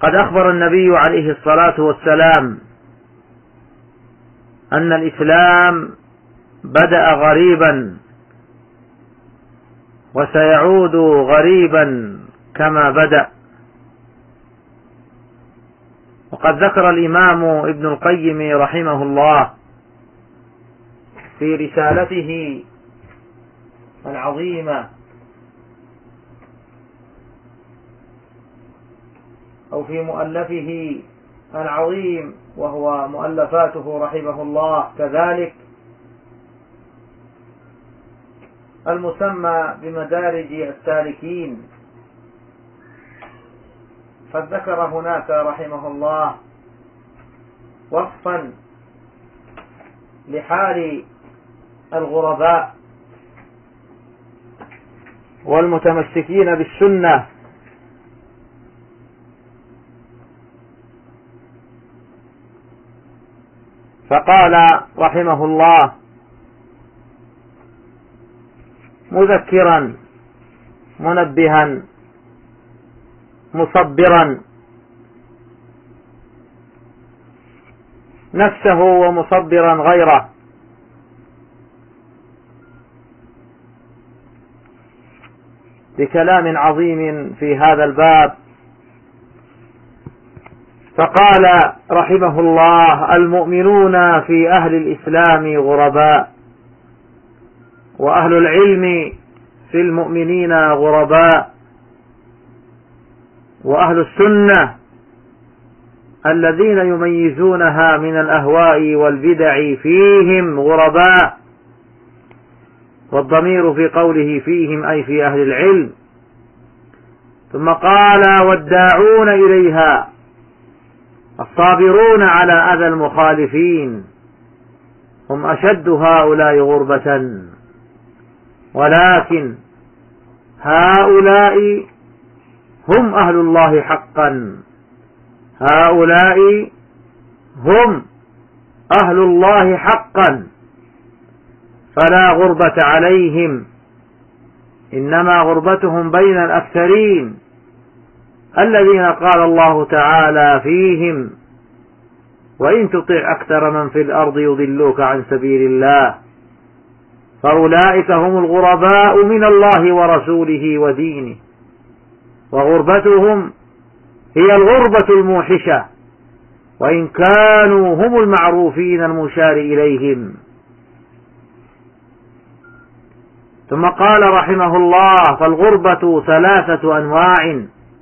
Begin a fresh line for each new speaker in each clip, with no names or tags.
قد أخبر النبي عليه الصلاة والسلام أن الإسلام بدأ غريبا وسيعود غريبا كما بدأ. وقد ذكر الإمام ابن القيم رحمه الله في رسالته العظيمة أو في مؤلفه العظيم وهو مؤلفاته رحمه الله كذلك المسمى بمدارج السالكين، فذكر هناك رحمه الله وصفا لحال الغرباء والمتمسكين بالسنة، فقال رحمه الله مذكرا منبها مصبرا نفسه ومصبرا غيره بكلام عظيم في هذا الباب. فقال رحمه الله المؤمنون في أهل الإسلام غرباء، وأهل العلم في المؤمنين غرباء، وأهل السنة الذين يميزونها من الأهواء والبدع فيهم غرباء، والضمير في قوله فيهم أي في أهل العلم. ثم قال والداعون إليها الصابرون على أذى المخالفين هم أشد هؤلاء غربة، ولكن هؤلاء هم أهل الله حقا، هؤلاء هم أهل الله حقا، فلا غربة عليهم، إنما غربتهم بين الأكثرين الذين قال الله تعالى فيهم وإن تطع أكثر من في الأرض يضلوك عن سبيل الله، فأولئك هم الغرباء من الله ورسوله ودينه، وغربتهم هي الغربة الموحشة، وإن كانوا هم المعروفين المشار إليهم. ثم قال رحمه الله فالغربة ثلاثة أنواع: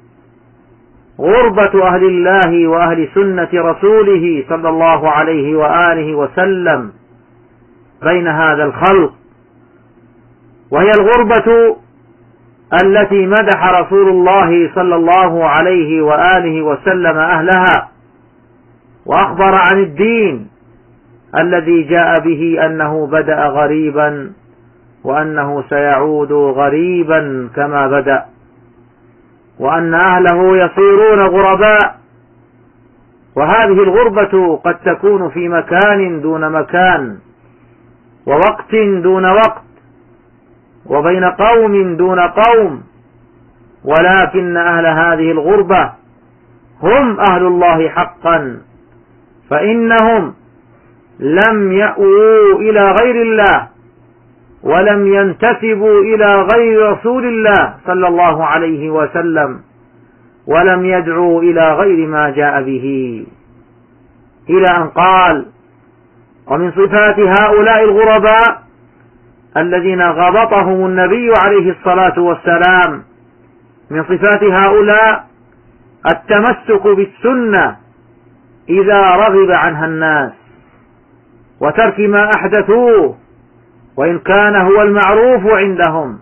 غربة أهل الله وأهل سنة رسوله صلى الله عليه وآله وسلم بين هذا الخلق، وهي الغربة التي مدح رسول الله صلى الله عليه وآله وسلم أهلها، وأخبر عن الدين الذي جاء به أنه بدأ غريبا وأنه سيعود غريبا كما بدأ، وأن أهله يصيرون غرباء. وهذه الغربة قد تكون في مكان دون مكان، ووقت دون وقت، وبين قوم دون قوم، ولكن أهل هذه الغربة هم أهل الله حقا، فإنهم لم يأووا إلى غير الله ولم ينتسبوا إلى غير رسول الله صلى الله عليه وسلم، ولم يدعوا إلى غير ما جاء به، إلى أن قال: ومن صفات هؤلاء الغرباء الذين غبطهم النبي عليه الصلاة والسلام، من صفات هؤلاء التمسك بالسنة إذا رغب عنها الناس، وترك ما أحدثوه وإن كان هو المعروف عندهم،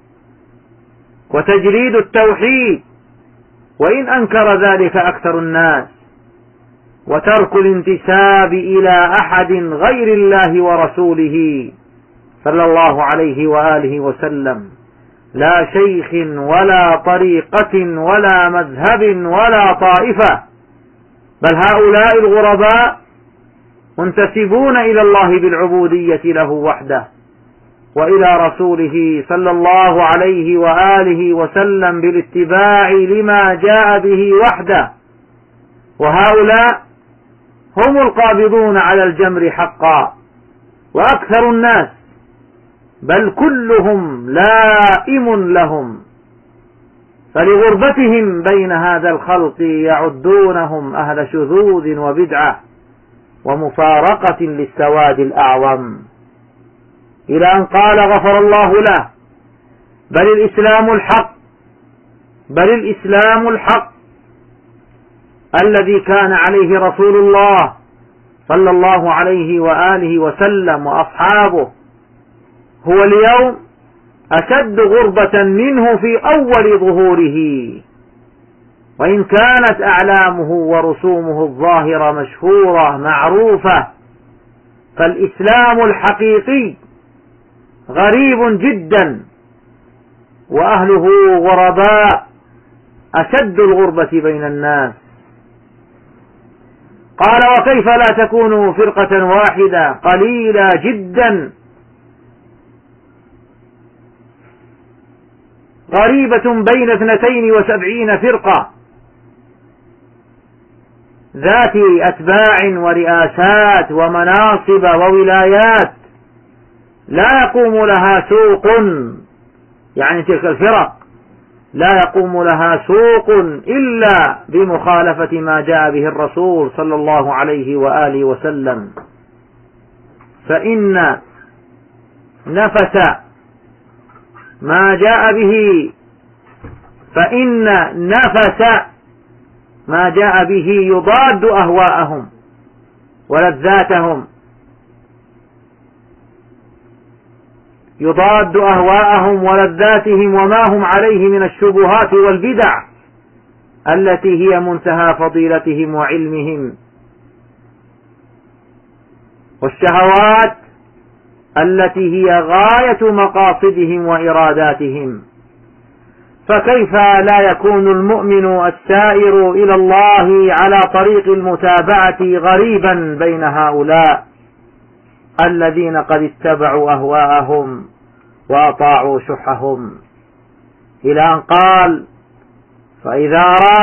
وتجريد التوحيد وإن أنكر ذلك أكثر الناس، وترك الانتساب إلى أحد غير الله ورسوله صلى الله عليه وآله وسلم، لا شيخ ولا طريقة ولا مذهب ولا طائفة، بل هؤلاء الغرباء منتسبون إلى الله بالعبودية له وحده، وإلى رسوله صلى الله عليه وآله وسلم بالاتباع لما جاء به وحده، وهؤلاء هم القابضون على الجمر حقا، وأكثر الناس بل كلهم لائم لهم، فلغربتهم بين هذا الخلق يعدونهم أهل شذوذ وبدعة ومفارقة للسواد الأعظم، إلى أن قال غفر الله له: بل الإسلام الحق الذي كان عليه رسول الله صلى الله عليه وآله وسلم وأصحابه هو اليوم أشد غربة منه في أول ظهوره، وإن كانت أعلامه ورسومه الظاهرة مشهورة معروفة، فالإسلام الحقيقي غريب جدا، وأهله غرباء أشد الغربة بين الناس. قال: وكيف لا تكونوا فرقة واحدة قليلة جدا غريبة بين 72 فرقة ذات أتباع ورئاسات ومناصب وولايات لا يقوم لها سوق، يعني تلك الفرق لا يقوم لها سوق إلا بمخالفة ما جاء به الرسول صلى الله عليه وآله وسلم، فإن نفس ما جاء به يضاد أهواءهم ولذاتهم، وما هم عليه من الشبهات والبدع التي هي منتهى فضيلتهم وعلمهم، والشهوات التي هي غاية مقاصدهم وإراداتهم. فكيف لا يكون المؤمن السائر إلى الله على طريق المتابعة غريبا بين هؤلاء الذين قد اتبعوا أهواءهم وأطاعوا شحهم، إلى أن قال: فإذا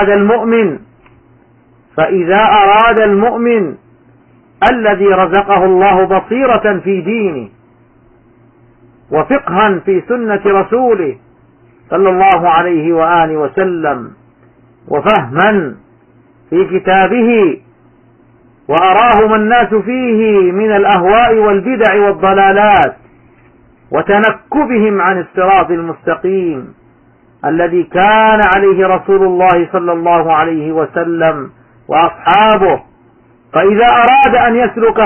أراد المؤمن الذي رزقه الله بصيرة في دينه وفقها في سنة رسوله صلى الله عليه وآله وسلم وفهما في كتابه، وأراهم الناس فيه من الأهواء والبدع والضلالات وتنكبهم عن الصراط المستقيم الذي كان عليه رسول الله صلى الله عليه وسلم وأصحابه، فإذا أراد أن يسلك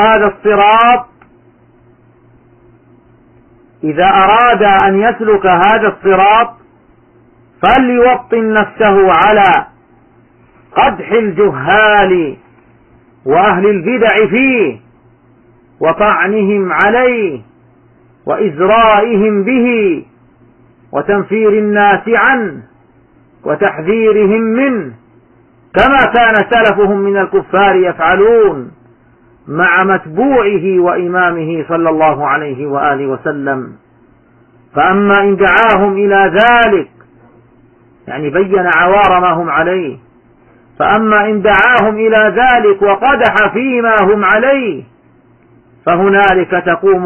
هذا الصراط فليوطن نفسه على قدح الجهال وأهل البدع فيه وطعنهم عليه وإزرائهم به وتنفير الناس عنه وتحذيرهم منه، كما كان سلفهم من الكفار يفعلون مع متبوعه وإمامه صلى الله عليه وآله وسلم. فأما إن دعاهم إلى ذلك، يعني بين عوار ما هم عليه، فأما إن دعاهم إلى ذلك وقدح فيما هم عليه، فهنالك تقوم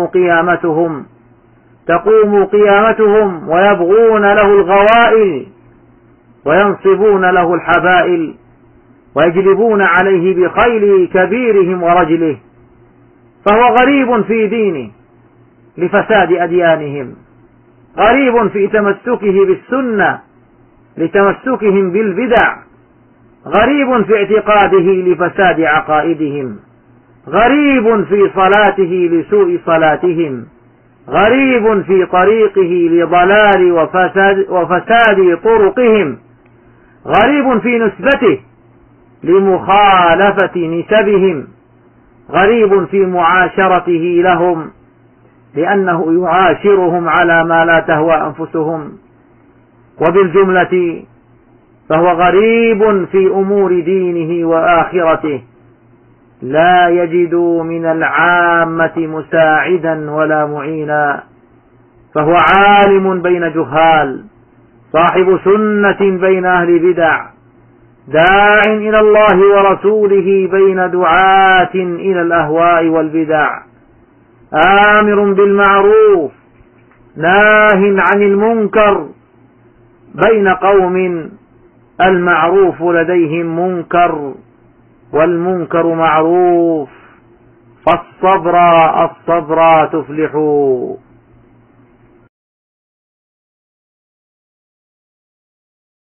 قيامتهم ويبغون له الغوائل وينصبون له الحبائل ويجلبون عليه بخيل كبيرهم ورجله، فهو غريب في دينه لفساد أديانهم، غريب في تمسكه بالسنة لتمسكهم بالبدع، غريب في اعتقاده لفساد عقائدهم، غريب في صلاته لسوء صلاتهم، غريب في طريقه لضلال وفساد طرقهم، غريب في نسبته لمخالفة نسبهم، غريب في معاشرته لهم لأنه يعاشرهم على ما لا تهوى أنفسهم، وبالجملة فهو غريب في أمور دينه وآخرته، لا يجد من العامة مساعدا ولا معينا، فهو عالم بين جهال، صاحب سنة بين أهل بدع، داع إلى الله ورسوله بين دعاة إلى الأهواء والبدع، آمر بالمعروف ناه عن المنكر، بين قوم المعروف لديهم منكر والمنكر معروف، فالصبر تفلحوا.